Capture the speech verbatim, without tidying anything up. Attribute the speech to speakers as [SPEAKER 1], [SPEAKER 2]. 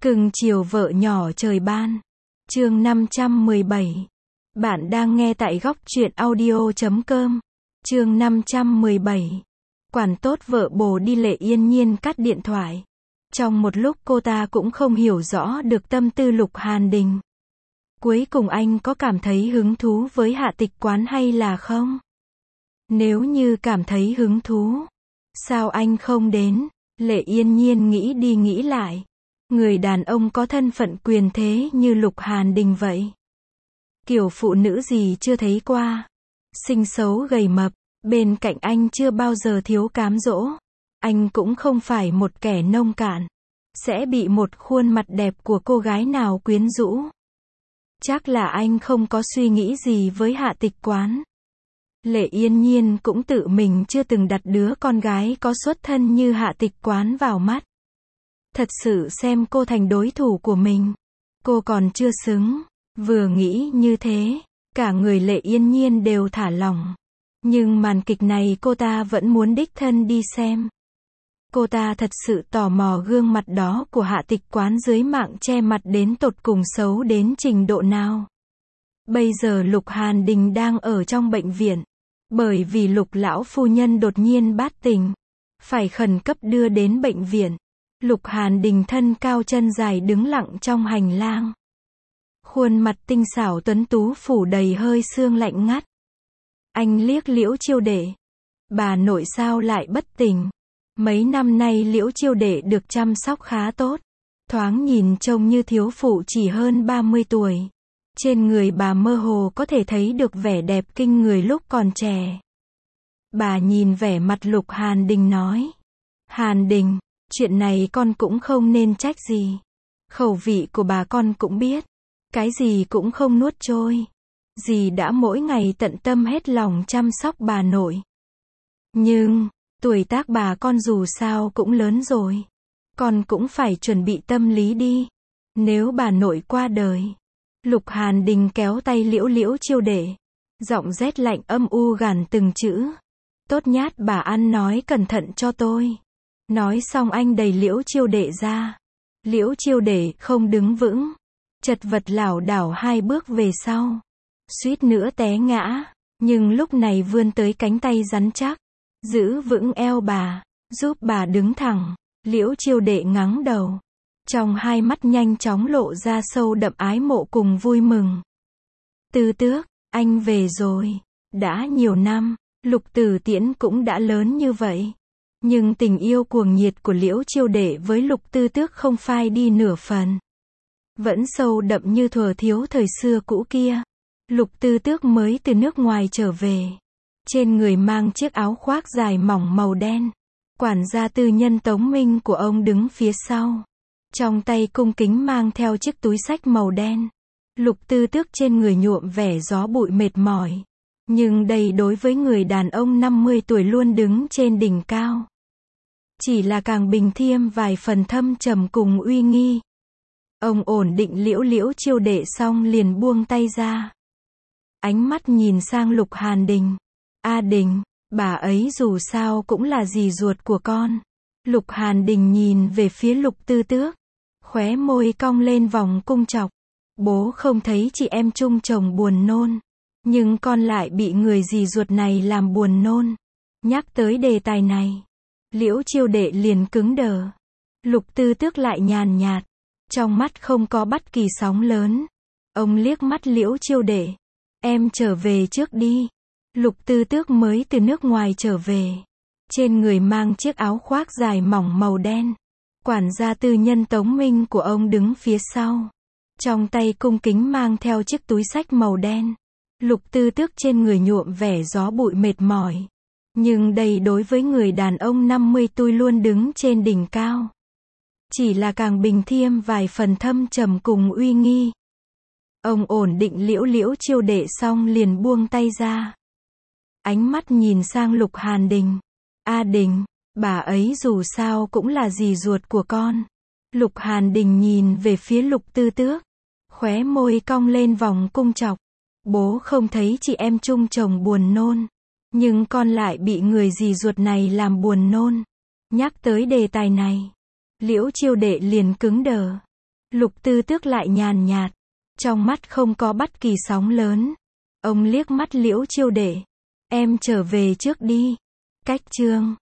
[SPEAKER 1] Cưng chiều vợ nhỏ trời ban. Chương năm trăm mười bảy. Bạn đang nghe tại góc truyện audio chấm com. Chương năm trăm mười bảy. Quản tốt vợ bồ đi. Lệ Yên Nhiên cắt điện thoại. Trong một lúc cô ta cũng không hiểu rõ được tâm tư Lục Hàn Đình. Cuối cùng anh có cảm thấy hứng thú với Hạ Tịch Quán hay là không? Nếu như cảm thấy hứng thú, sao anh không đến? Lệ Yên Nhiên nghĩ đi nghĩ lại. Người đàn ông có thân phận quyền thế như Lục Hàn Đình vậy. Kiểu phụ nữ gì chưa thấy qua. Xinh xấu gầy mập, bên cạnh anh chưa bao giờ thiếu cám dỗ. Anh cũng không phải một kẻ nông cạn, sẽ bị một khuôn mặt đẹp của cô gái nào quyến rũ. Chắc là anh không có suy nghĩ gì với Hạ Tịch Quán. Lệ Yên Nhiên cũng tự mình chưa từng đặt đứa con gái có xuất thân như Hạ Tịch Quán vào mắt. Thật sự xem cô thành đối thủ của mình, cô còn chưa xứng. Vừa nghĩ như thế, cả người Lệ Yên Nhiên đều thả lỏng. Nhưng màn kịch này cô ta vẫn muốn đích thân đi xem. Cô ta thật sự tò mò gương mặt đó của Hạ Tịch Quán dưới mạng che mặt đến tột cùng xấu đến trình độ nào. Bây giờ Lục Hàn Đình đang ở trong bệnh viện, bởi vì Lục lão phu nhân đột nhiên bát tình, phải khẩn cấp đưa đến bệnh viện. Lục Hàn Đình thân cao chân dài đứng lặng trong hành lang. Khuôn mặt tinh xảo tuấn tú phủ đầy hơi sương lạnh ngắt. Anh liếc Liễu Chiêu Đệ. Bà nội sao lại bất tỉnh? Mấy năm nay Liễu Chiêu Đệ được chăm sóc khá tốt. Thoáng nhìn trông như thiếu phụ chỉ hơn ba mươi tuổi. Trên người bà mơ hồ có thể thấy được vẻ đẹp kinh người lúc còn trẻ. Bà nhìn vẻ mặt Lục Hàn Đình nói. Hàn Đình, chuyện này con cũng không nên trách gì. Khẩu vị của bà con cũng biết. Cái gì cũng không nuốt trôi. Dì đã mỗi ngày tận tâm hết lòng chăm sóc bà nội. Nhưng, tuổi tác bà con dù sao cũng lớn rồi. Con cũng phải chuẩn bị tâm lý đi. Nếu bà nội qua đời. Lục Hàn Đình kéo tay Liễu Liễu Chiêu Đệ. Giọng rét lạnh âm u gàn từng chữ. Tốt nhát bà ăn nói cẩn thận cho tôi. Nói xong anh đẩy Liễu Chiêu Đệ ra. Liễu Chiêu Đệ không đứng vững. Chật vật lảo đảo hai bước về sau. Suýt nữa té ngã. Nhưng lúc này vươn tới cánh tay rắn chắc. Giữ vững eo bà. Giúp bà đứng thẳng. Liễu Chiêu Đệ ngắng đầu. Trong hai mắt nhanh chóng lộ ra sâu đậm ái mộ cùng vui mừng. Tư Tước, anh về rồi. Đã nhiều năm, Lục Tử Tiễn cũng đã lớn như vậy. Nhưng tình yêu cuồng nhiệt của Liễu Chiêu Đệ với Lục Tư Tước không phai đi nửa phần. Vẫn sâu đậm như thuở thiếu thời xưa cũ kia. Lục Tư Tước mới từ nước ngoài trở về. Trên người mang chiếc áo khoác dài mỏng màu đen. Quản gia tư nhân Tống Minh của ông đứng phía sau. Trong tay cung kính mang theo chiếc túi xách màu đen. Lục Tư Tước trên người nhuộm vẻ gió bụi mệt mỏi. Nhưng đây đối với người đàn ông năm mươi tuổi luôn đứng trên đỉnh cao. Chỉ là càng bình thiêm vài phần thâm trầm cùng uy nghi. Ông ổn định Liễu Liễu Chiêu Đệ xong liền buông tay ra. Ánh mắt nhìn sang Lục Hàn Đình. A Đình, bà ấy dù sao cũng là dì ruột của con. Lục Hàn Đình nhìn về phía Lục Tư Tước. Khóe môi cong lên vòng cung chọc. Bố không thấy chị em chung chồng buồn nôn. Nhưng con lại bị người dì ruột này làm buồn nôn. Nhắc tới đề tài này. Liễu Chiêu Đệ liền cứng đờ. Lục Tư Tước lại nhàn nhạt. Trong mắt không có bất kỳ sóng lớn. Ông liếc mắt Liễu Chiêu Đệ. Em trở về trước đi. Lục Tư Tước mới từ nước ngoài trở về. Trên người mang chiếc áo khoác dài mỏng màu đen. Quản gia tư nhân Tống Minh của ông đứng phía sau. Trong tay cung kính mang theo chiếc túi xách màu đen. Lục Tư Tước trên người nhuộm vẻ gió bụi mệt mỏi. Nhưng đây đối với người đàn ông năm mươi tuổi luôn đứng trên đỉnh cao. Chỉ là càng bình thiêm vài phần thâm trầm cùng uy nghi. Ông ổn định Liễu Liễu Chiêu Đệ xong liền buông tay ra. Ánh mắt nhìn sang Lục Hàn Đình. A Đình, bà ấy dù sao cũng là dì ruột của con. Lục Hàn Đình nhìn về phía Lục Tư Tước. Khóe môi cong lên vòng cung chọc. Bố không thấy chị em chung chồng buồn nôn. Nhưng con lại bị người dì ruột này làm buồn nôn. Nhắc tới đề tài này. Liễu Chiêu Đệ liền cứng đờ. Lục Tư Tước lại nhàn nhạt, trong mắt không có bất kỳ sóng lớn. Ông liếc mắt Liễu Chiêu Đệ. Em trở về trước đi. Cách chương